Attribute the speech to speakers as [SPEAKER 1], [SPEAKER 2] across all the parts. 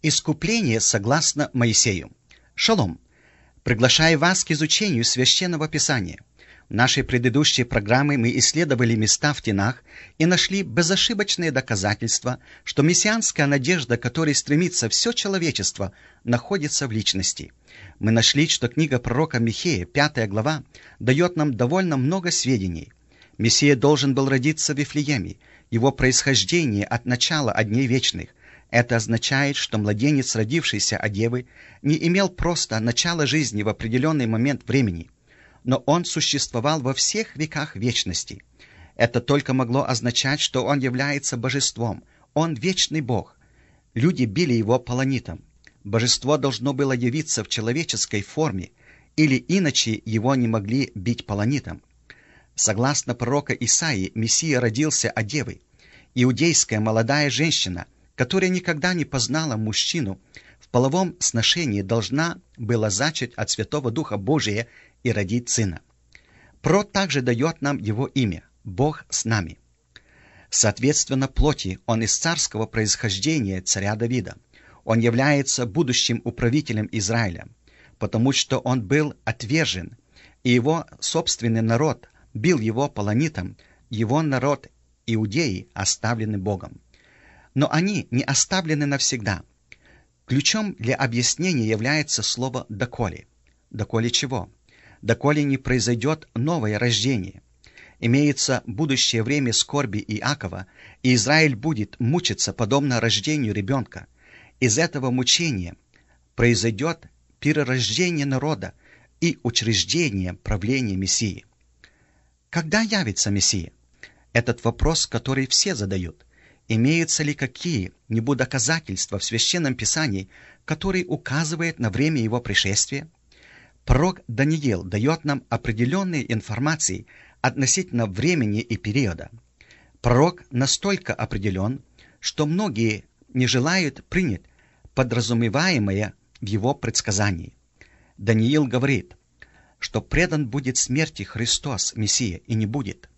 [SPEAKER 1] Искупление согласно Моисею. Шалом! Приглашаю вас к изучению Священного Писания. В нашей предыдущей программе мы исследовали места в Тенах и нашли безошибочные доказательства, что мессианская надежда, к которой стремится все человечество, находится в личности. Мы нашли, что книга пророка Михея, 5 глава, дает нам довольно много сведений. Мессия должен был родиться в Вифлееме, его происхождение от начала от дней вечных. Это означает, что младенец, родившийся от девы, не имел просто начала жизни в определенный момент времени, но он существовал во всех веках вечности. Это только могло означать, что он является божеством, он вечный Бог. Люди били его полонитом. Божество должно было явиться в человеческой форме, или иначе его не могли бить полонитом. Согласно пророка Исаии, Мессия родился от девы. Иудейская молодая женщина, которая никогда не познала мужчину, в половом сношении должна была зачать от Святого Духа Божия и родить сына. Пророк также дает нам его имя – Бог с нами. Соответственно плоти, он из царского происхождения царя Давида. Он является будущим управителем Израиля, потому что он был отвержен, и его собственный народ бил его полонитом, его народ иудеи оставлены Богом. Но они не оставлены навсегда. Ключом для объяснения является слово «доколе». Доколе чего? Доколе не произойдет новое рождение. Имеется будущее время скорби Иакова, и Израиль будет мучиться подобно рождению ребенка. Из этого мучения произойдет перерождение народа и учреждение правления Мессии. Когда явится Мессия? Этот вопрос, который все задают. Имеются ли какие-нибудь доказательства в Священном Писании, которые указывают на время его пришествия? Пророк Даниил дает нам определенные информации относительно времени и периода. Пророк настолько определен, что многие не желают принять подразумеваемое в его предсказании. Даниил говорит, что предан будет смерти Христос, Мессия, и не будет.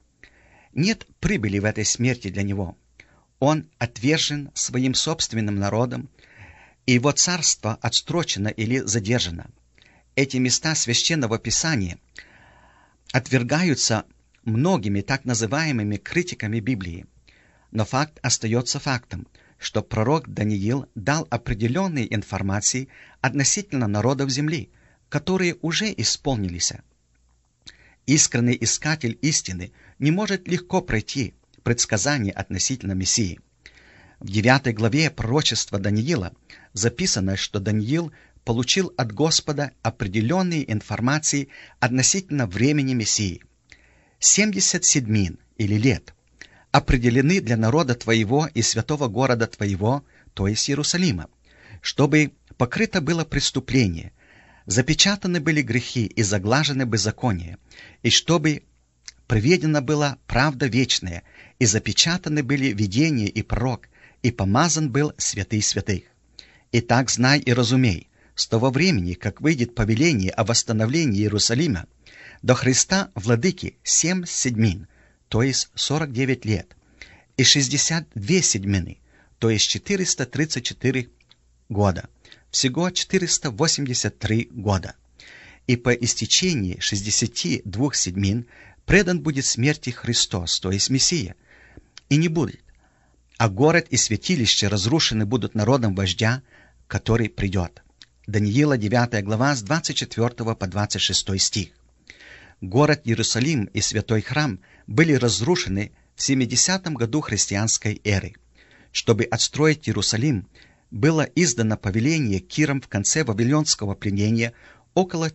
[SPEAKER 1] Нет прибыли в этой смерти для него. Он отвержен своим собственным народом, и его царство отстрочено или задержано. Эти места Священного Писания отвергаются многими так называемыми критиками Библии. Но факт остается фактом, что пророк Даниил дал определенные информации относительно народов земли, которые уже исполнились. Искренний искатель истины не может легко пройти предсказание относительно Мессии. В 9 главе пророчества Даниила записано, что Даниил получил от Господа определенные информации относительно времени Мессии. 70 седмин или лет определены для народа твоего и святого города твоего, то есть Иерусалима, чтобы покрыто было преступление, запечатаны были грехи и заглажены беззакония, и чтобы приведена была правда вечная, и запечатаны были видение и пророк, и помазан был святый святых. Итак, знай и разумей, с того времени, как выйдет повеление о восстановлении Иерусалима, до Христа Владыки 7 седмин, то есть 49 лет, и 62 седмины, то есть 434 года, всего 483 года. И по истечении 62 седмин предан будет смерти Христос, то есть Мессия, и не будет, а город и святилище разрушены будут народом вождя, который придет. Даниила 9 глава с 24 по 26 стих. Город Иерусалим и святой храм были разрушены в 70 году христианской эры. Чтобы отстроить Иерусалим, было издано повеление Киром в конце Вавилонского пленения около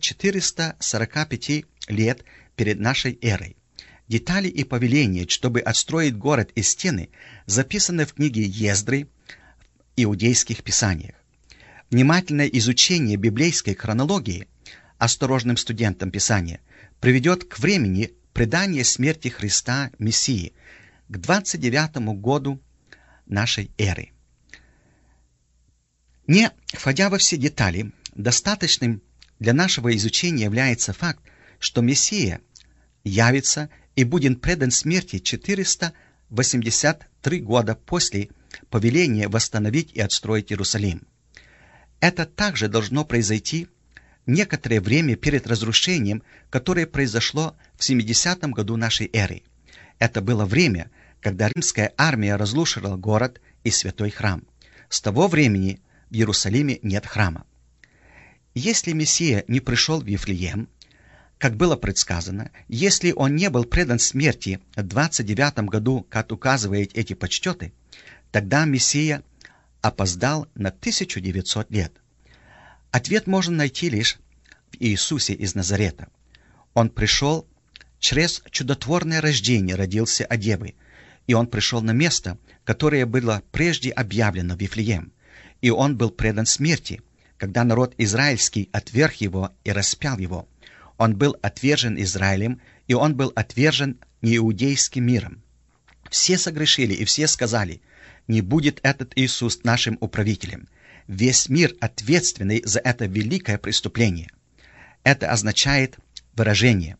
[SPEAKER 1] 445 лет перед нашей эрой. Детали и повеления, чтобы отстроить город и стены, записаны в книге Ездры в иудейских писаниях. Внимательное изучение библейской хронологии осторожным студентам Писания приведет к времени предания смерти Христа Мессии, к 29 году нашей эры. Не входя во все детали, достаточным для нашего изучения является факт, что Мессия явится и будет предан смерти 483 года после повеления восстановить и отстроить Иерусалим. Это также должно произойти некоторое время перед разрушением, которое произошло в 70-м году нашей эры. Это было время, когда римская армия разрушила город и святой храм. С того времени в Иерусалиме нет храма. Если Мессия не пришел в Вифлеем, как было предсказано, если он не был предан смерти в 29 году, как указывают эти подсчеты, тогда Мессия опоздал на 1900 лет. Ответ можно найти лишь в Иисусе из Назарета. Он пришел через чудотворное рождение, родился от Девы, и он пришел на место, которое было прежде объявлено Вифлеем, и он был предан смерти, когда народ израильский отверг его и распял его. Он был отвержен Израилем, и он был отвержен неиудейским миром. Все согрешили, и все сказали: не будет этот Иисус нашим управителем. Весь мир ответственный за это великое преступление. Это означает выражение: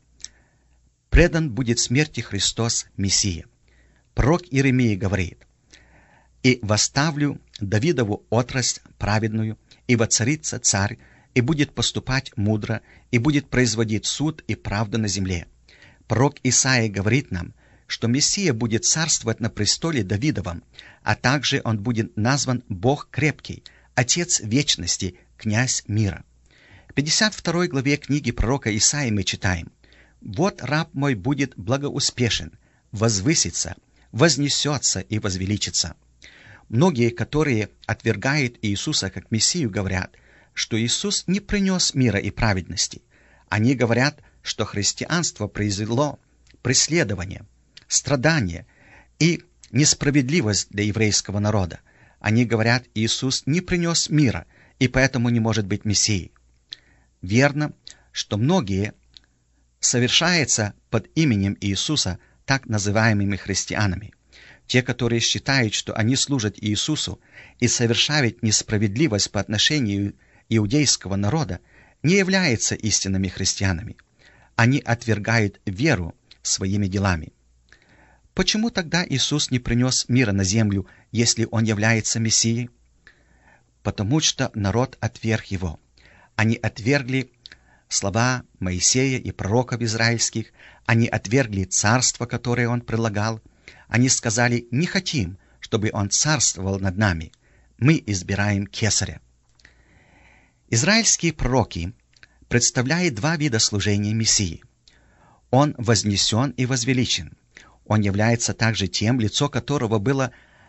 [SPEAKER 1] предан будет смерти Христос Мессия. Пророк Иеремия говорит: «И восставлю Давидову отрасль праведную, и воцарится царь, и будет поступать мудро, и будет производить суд и правду на земле». Пророк Исаия говорит нам, что Мессия будет царствовать на престоле Давидовом, а также он будет назван Бог крепкий, Отец вечности, Князь мира. В 52 главе книги пророка Исаии мы читаем: «Вот раб мой будет благоуспешен, возвысится, вознесется и возвеличится». Многие, которые отвергают Иисуса как Мессию, говорят, что Иисус не принес мира и праведности. Они говорят, что христианство произвело преследование, страдание и несправедливость для еврейского народа. Они говорят, Иисус не принес мира и поэтому не может быть Мессией. Верно, что многие совершаются под именем Иисуса так называемыми христианами. Те, которые считают, что они служат Иисусу и совершают несправедливость по отношению иудейского народа, не являются истинными христианами. Они отвергают веру своими делами. Почему тогда Иисус не принес мира на землю, если Он является Мессией? Потому что народ отверг Его. Они отвергли слова Моисея и пророков израильских, они отвергли царство, которое Он предлагал. Они сказали: не хотим, чтобы Он царствовал над нами. Мы избираем Кесаря. Израильские пророки представляют два вида служения Мессии. Он вознесен и возвеличен. Он является также тем, лицо которого было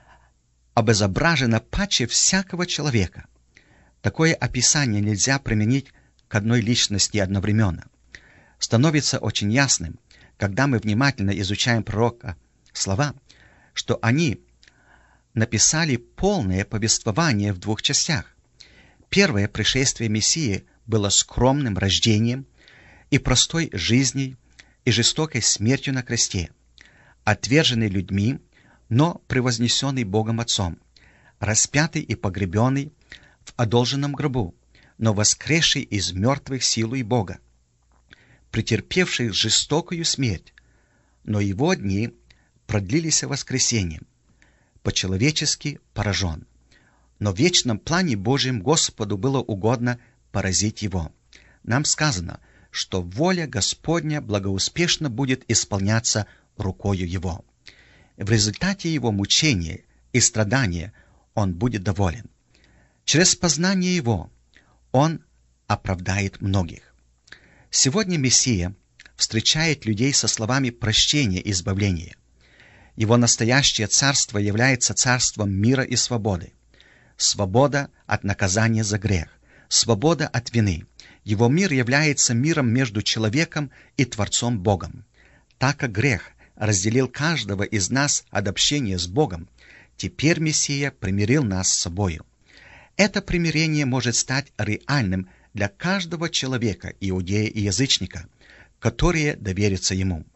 [SPEAKER 1] обезображено паче всякого человека. Такое описание нельзя применить к одной личности одновременно. Становится очень ясным, когда мы внимательно изучаем пророка слова, что они написали полное повествование в двух частях. Первое пришествие Мессии было скромным рождением и простой жизнью и жестокой смертью на кресте, отверженный людьми, но превознесенный Богом Отцом, распятый и погребенный в одолженном гробу, но воскресший из мертвых силой Бога, претерпевший жестокую смерть, но его дни продлились воскресением, по-человечески поражен. Но в вечном плане Божьем Господу было угодно поразить его. Нам сказано, что воля Господня благоуспешно будет исполняться рукою его. В результате его мучения и страдания он будет доволен. Через познание его он оправдает многих. Сегодня Мессия встречает людей со словами прощения и избавления. Его настоящее царство является царством мира и свободы. Свобода от наказания за грех, свобода от вины. Его мир является миром между человеком и Творцом Богом. Так как грех разделил каждого из нас от общения с Богом, теперь Мессия примирил нас с собою. Это примирение может стать реальным для каждого человека, иудея и язычника, которые доверятся Ему.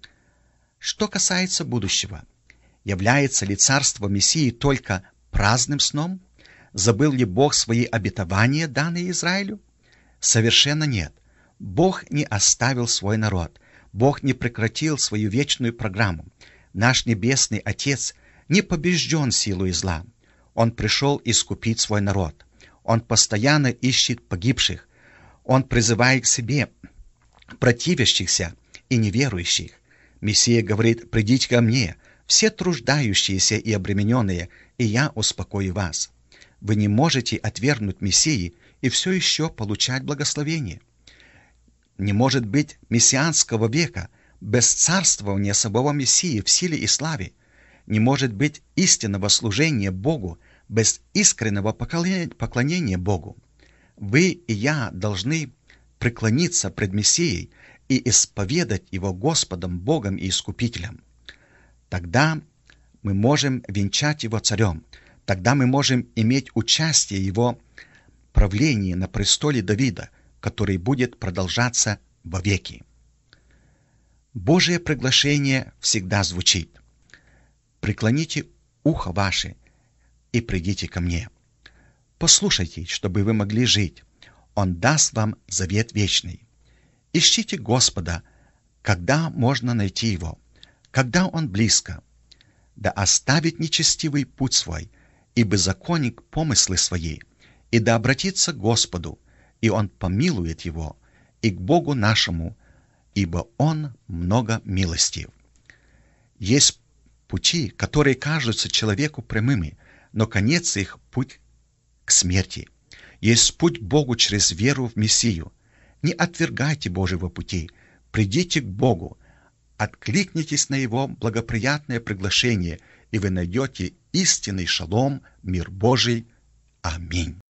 [SPEAKER 1] Что касается будущего, является ли царство Мессии только праздным сном? Забыл ли Бог свои обетования, данные Израилю? Совершенно нет. Бог не оставил свой народ. Бог не прекратил свою вечную программу. Наш Небесный Отец не побежден силой зла. Он пришел искупить свой народ. Он постоянно ищет погибших. Он призывает к себе противящихся и неверующих. Мессия говорит: «Придите ко мне, все труждающиеся и обремененные, и я успокою вас». Вы не можете отвергнуть Мессии и все еще получать благословение. Не может быть мессианского века без царствования самого Мессии в силе и славе. Не может быть истинного служения Богу без искреннего поклонения Богу. Вы и я должны преклониться пред Мессией и исповедать Его Господом, Богом и Искупителем. Тогда мы можем венчать Его царем. Тогда мы можем иметь участие в Его правлении на престоле Давида, который будет продолжаться вовеки. Божие приглашение всегда звучит: «Преклоните ухо ваше и придите ко мне». Послушайте, чтобы вы могли жить. Он даст вам завет вечный. Ищите Господа, когда можно найти Его, когда Он близко. Да оставит нечестивый путь свой, и беззаконник помыслы свои, и да обратится к Господу, и Он помилует его, и к Богу нашему, ибо Он много милостив. Есть пути, которые кажутся человеку прямыми, но конец их — путь к смерти. Есть путь к Богу через веру в Мессию. Не отвергайте Божьего пути, придите к Богу, откликнитесь на Его благоприятное приглашение, и вы найдете истинный шалом, мир Божий. Аминь.